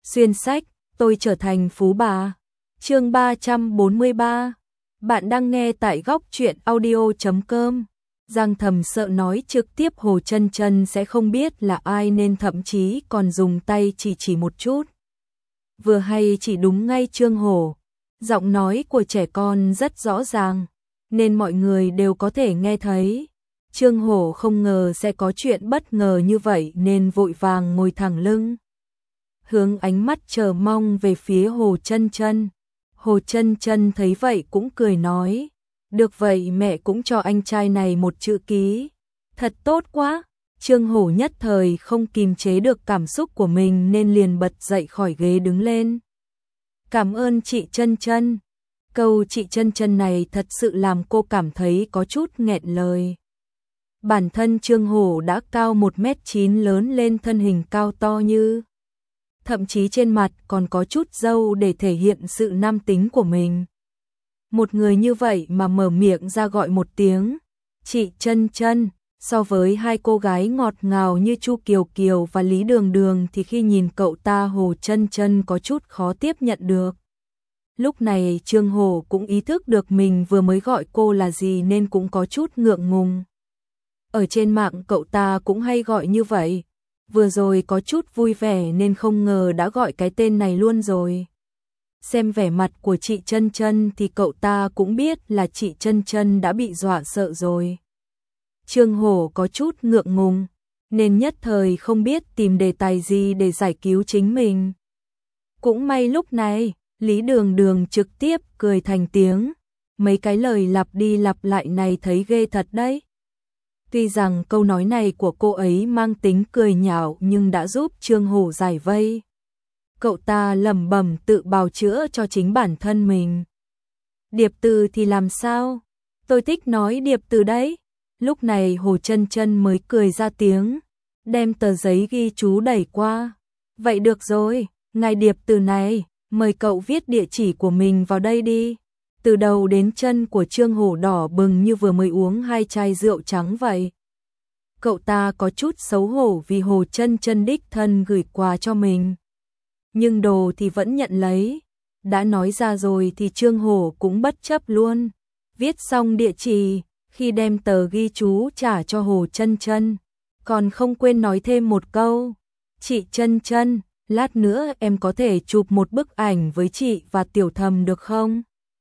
Xuyên sách, tôi trở thành phú bà. Chương 343. Bạn đang nghe tại góc truyện audio.com. Giang Thầm sợ nói trực tiếp Hồ Chân Chân sẽ không biết là ai nên thậm chí còn dùng tay chỉ một chút. Vừa hay chỉ đúng ngay Trương Hổ. Giọng nói của trẻ con rất rõ ràng, nên mọi người đều có thể nghe thấy. Trương Hổ không ngờ sẽ có chuyện bất ngờ như vậy nên vội vàng ngồi thẳng lưng, hướng ánh mắt chờ mong về phía Hồ Chân Chân. Hồ Chân Chân thấy vậy cũng cười nói, được vậy mẹ cũng cho anh trai này một chữ ký. Thật tốt quá. Trương Hổ nhất thời không kìm chế được cảm xúc của mình nên liền bật dậy khỏi ghế đứng lên. Cảm ơn chị Chân Chân. Câu chị Chân Chân này thật sự làm cô cảm thấy có chút nghẹn lời. Bản thân Trương Hổ đã cao 1m9 lớn lên thân hình cao to như, thậm chí trên mặt còn có chút râu để thể hiện sự nam tính của mình. Một người như vậy mà mở miệng ra gọi một tiếng chị Chân Chân, so với hai cô gái ngọt ngào như Chu Kiều Kiều và Lý Đường Đường thì khi nhìn cậu ta Hồ Chân Chân có chút khó tiếp nhận được. Lúc này Trương Hổ cũng ý thức được mình vừa mới gọi cô là gì nên cũng có chút ngượng ngùng. Ở trên mạng cậu ta cũng hay gọi như vậy. Vừa rồi có chút vui vẻ nên không ngờ đã gọi cái tên này luôn rồi. Xem vẻ mặt của chị Chân Chân thì cậu ta cũng biết là chị Chân Chân đã bị dọa sợ rồi. Trương Hổ có chút ngượng ngùng, nên nhất thời không biết tìm đề tài gì để giải cứu chính mình. Cũng may lúc này, Lý Đường Đường trực tiếp cười thành tiếng. Mấy cái lời lặp đi lặp lại này thấy ghê thật đấy. Tuy rằng câu nói này của cô ấy mang tính cười nhạo nhưng đã giúp Trương Hổ giải vây. Cậu ta lẩm bẩm tự bào chữa cho chính bản thân mình. Điệp từ thì làm sao? Tôi thích nói điệp từ đấy. Lúc này Hồ Chân Chân mới cười ra tiếng, đem tờ giấy ghi chú đẩy qua. Vậy được rồi, ngài điệp từ này, mời cậu viết địa chỉ của mình vào đây đi. Từ đầu đến chân của Trương Hổ đỏ bừng như vừa mới uống 2 chai rượu trắng vậy. Cậu ta có chút xấu hổ vì Hồ Chân Chân đích thân gửi quà cho mình. Nhưng đồ thì vẫn nhận lấy. Đã nói ra rồi thì Trương Hổ cũng bất chấp luôn. Viết xong địa chỉ, khi đem tờ ghi chú trả cho Hồ Chân Chân, còn không quên nói thêm một câu. Chị Chân Chân, lát nữa em có thể chụp một bức ảnh với chị và Tiểu Thầm được không?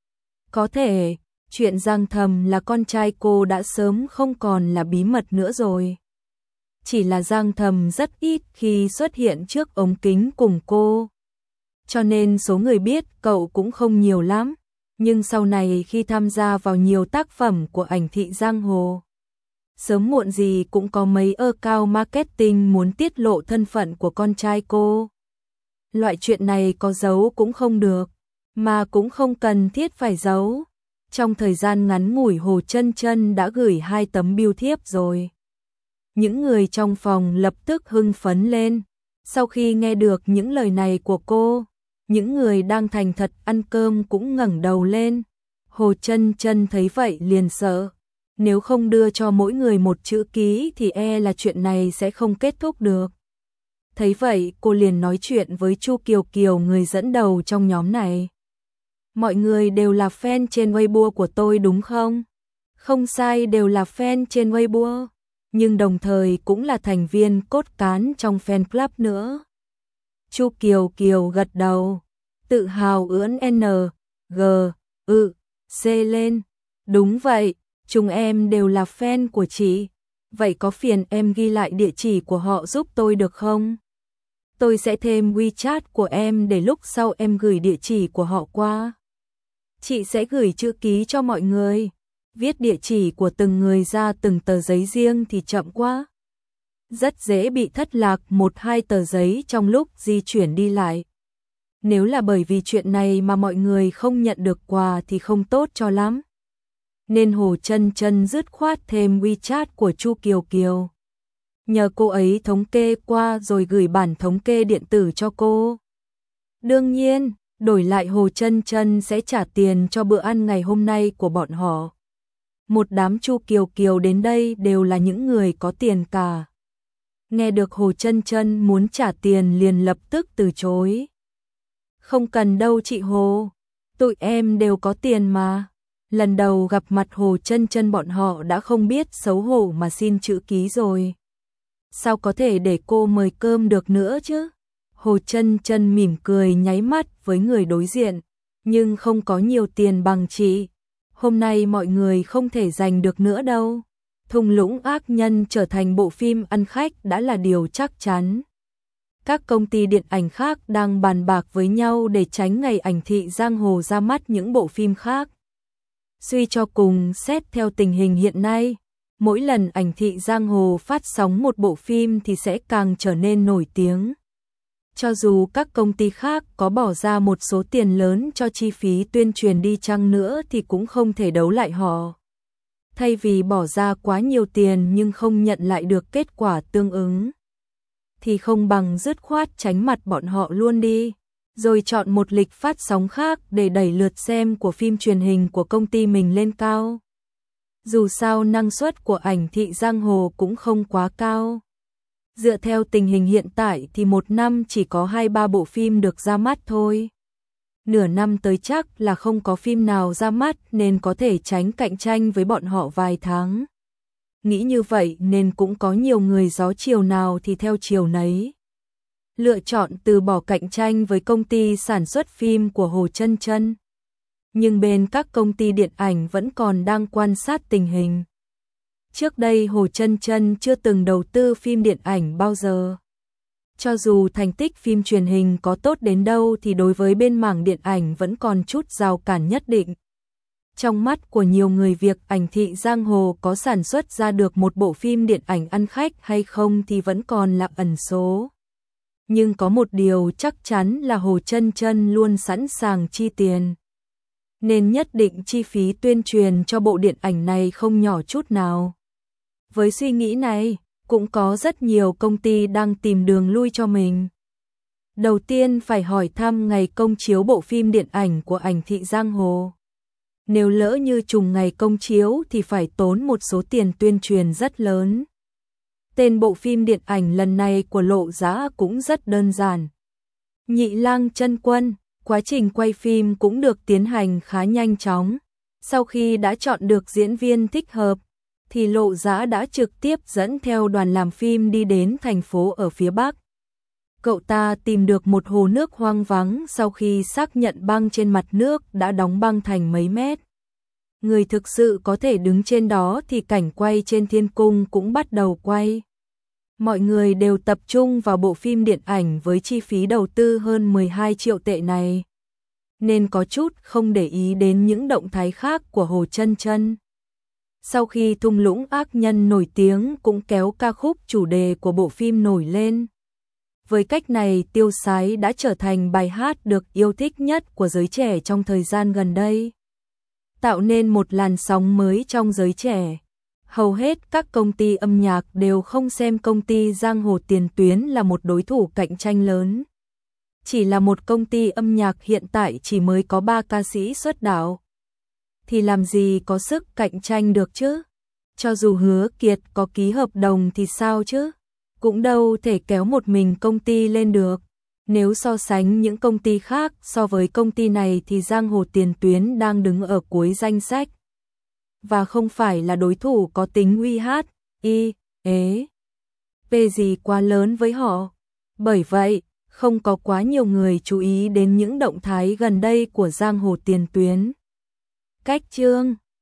Có thể, chuyện Giang Thầm là con trai cô đã sớm không còn là bí mật nữa rồi. Chỉ là Giang Thầm rất ít khi xuất hiện trước ống kính cùng cô. Cho nên số người biết cậu cũng không nhiều lắm. Nhưng sau này khi tham gia vào nhiều tác phẩm của ảnh thị giang hồ, sớm muộn gì cũng có mấy account marketing muốn tiết lộ thân phận của con trai cô. Loại chuyện này có giấu cũng không được, mà cũng không cần thiết phải giấu. Trong thời gian ngắn ngủi Hồ Chân Chân đã gửi 2 tấm bưu thiếp rồi. Những người trong phòng lập tức hưng phấn lên. Sau khi nghe được những lời này của cô, những người đang thành thật ăn cơm cũng ngẩng đầu lên. Hồ Chân Chân thấy vậy liền sợ. Nếu không đưa cho mỗi người một chữ ký thì e là chuyện này sẽ không kết thúc được. Thấy vậy cô liền nói chuyện với Chu Kiều Kiều, người dẫn đầu trong nhóm này. Mọi người đều là fan trên Weibo của tôi đúng không? Không sai, đều là fan trên Weibo, nhưng đồng thời cũng là thành viên cốt cán trong fan club nữa. Chu Kiều Kiều gật đầu, tự hào ưỡn N, G, ư, C lên. Đúng vậy, chúng em đều là fan của chị. Vậy có phiền em ghi lại địa chỉ của họ giúp tôi được không? Tôi sẽ thêm WeChat của em để lúc sau em gửi địa chỉ của họ qua. Chị sẽ gửi chữ ký cho mọi người. Viết địa chỉ của từng người ra từng tờ giấy riêng thì chậm quá. Rất dễ bị thất lạc 1-2 tờ giấy trong lúc di chuyển đi lại. Nếu là bởi vì chuyện này mà mọi người không nhận được quà thì không tốt cho lắm. Nên Hồ Chân Chân dứt khoát thêm WeChat của Chu Kiều Kiều. Nhờ cô ấy thống kê qua rồi gửi bản thống kê điện tử cho cô. Đương nhiên, đổi lại Hồ Chân Chân sẽ trả tiền cho bữa ăn ngày hôm nay của bọn họ. Một đám Chu Kiều Kiều đến đây đều là những người có tiền cả. Nghe được Hồ Chân Chân muốn trả tiền liền lập tức từ chối. Không cần đâu chị Hồ, tụi em đều có tiền mà. Lần đầu gặp mặt Hồ Chân Chân bọn họ đã không biết xấu hổ mà xin chữ ký rồi. Sao có thể để cô mời cơm được nữa chứ? Hồ Chân Chân mỉm cười nháy mắt với người đối diện, nhưng không có nhiều tiền bằng chị. Hôm nay mọi người không thể giành được nữa đâu. Thung lũng ác nhân trở thành bộ phim ăn khách đã là điều chắc chắn. Các công ty điện ảnh khác đang bàn bạc với nhau để tránh ngày ảnh thị giang hồ ra mắt những bộ phim khác. Suy cho cùng, xét theo tình hình hiện nay, mỗi lần ảnh thị giang hồ phát sóng một bộ phim thì sẽ càng trở nên nổi tiếng. Cho dù các công ty khác có bỏ ra một số tiền lớn cho chi phí tuyên truyền đi chăng nữa thì cũng không thể đấu lại họ. Thay vì bỏ ra quá nhiều tiền nhưng không nhận lại được kết quả tương ứng, thì không bằng dứt khoát tránh mặt bọn họ luôn đi, rồi chọn một lịch phát sóng khác để đẩy lượt xem của phim truyền hình của công ty mình lên cao. Dù sao năng suất của ảnh thị giang hồ cũng không quá cao. Dựa theo tình hình hiện tại thì một năm chỉ có 2-3 bộ phim được ra mắt thôi. Nửa năm tới chắc là không có phim nào ra mắt nên có thể tránh cạnh tranh với bọn họ vài tháng. Nghĩ như vậy nên cũng có nhiều người gió chiều nào thì theo chiều nấy. Lựa chọn từ bỏ cạnh tranh với công ty sản xuất phim của Hồ Chân Chân. Nhưng bên các công ty điện ảnh vẫn còn đang quan sát tình hình. Trước đây Hồ Chân Chân chưa từng đầu tư phim điện ảnh bao giờ. Cho dù thành tích phim truyền hình có tốt đến đâu thì đối với bên mảng điện ảnh vẫn còn chút rào cản nhất định. Trong mắt của nhiều người việc ảnh thị giang hồ có sản xuất ra được một bộ phim điện ảnh ăn khách hay không thì vẫn còn là ẩn số. Nhưng có một điều chắc chắn là Hồ Chân Chân luôn sẵn sàng chi tiền. Nên nhất định chi phí tuyên truyền cho bộ điện ảnh này không nhỏ chút nào. Với suy nghĩ này, cũng có rất nhiều công ty đang tìm đường lui cho mình. Đầu tiên phải hỏi thăm ngày công chiếu bộ phim điện ảnh của ảnh thị giang hồ. Nếu lỡ như trùng ngày công chiếu thì phải tốn một số tiền tuyên truyền rất lớn. Tên bộ phim điện ảnh lần này của Lộ Giã cũng rất đơn giản. Nhị Lang Chân Quân, quá trình quay phim cũng được tiến hành khá nhanh chóng. Sau khi đã chọn được diễn viên thích hợp, thì Lộ Giã đã trực tiếp dẫn theo đoàn làm phim đi đến thành phố ở phía Bắc. Cậu ta tìm được một hồ nước hoang vắng sau khi xác nhận băng trên mặt nước đã đóng băng thành mấy mét. Người thực sự có thể đứng trên đó thì cảnh quay trên thiên cung cũng bắt đầu quay. Mọi người đều tập trung vào bộ phim điện ảnh với chi phí đầu tư hơn 12 triệu tệ này, nên có chút không để ý đến những động thái khác của Hồ Chân Chân. Sau khi Thung lũng ác nhân nổi tiếng cũng kéo ca khúc chủ đề của bộ phim nổi lên. Với cách này Tiêu Sái đã trở thành bài hát được yêu thích nhất của giới trẻ trong thời gian gần đây, tạo nên một làn sóng mới trong giới trẻ. Hầu hết các công ty âm nhạc đều không xem công ty giang hồ tiền tuyến là một đối thủ cạnh tranh lớn. Chỉ là một công ty âm nhạc hiện tại chỉ mới có 3 ca sĩ xuất đạo, thì làm gì có sức cạnh tranh được chứ? Cho dù Hứa Kiệt có ký hợp đồng thì sao chứ? Cũng đâu thể kéo một mình công ty lên được. Nếu so sánh những công ty khác so với công ty này thì giang hồ tiền tuyến đang đứng ở cuối danh sách. Và không phải là đối thủ có tính uy hát, về gì quá lớn với họ. Bởi vậy, không có quá nhiều người chú ý đến những động thái gần đây của giang hồ tiền tuyến. Cách chương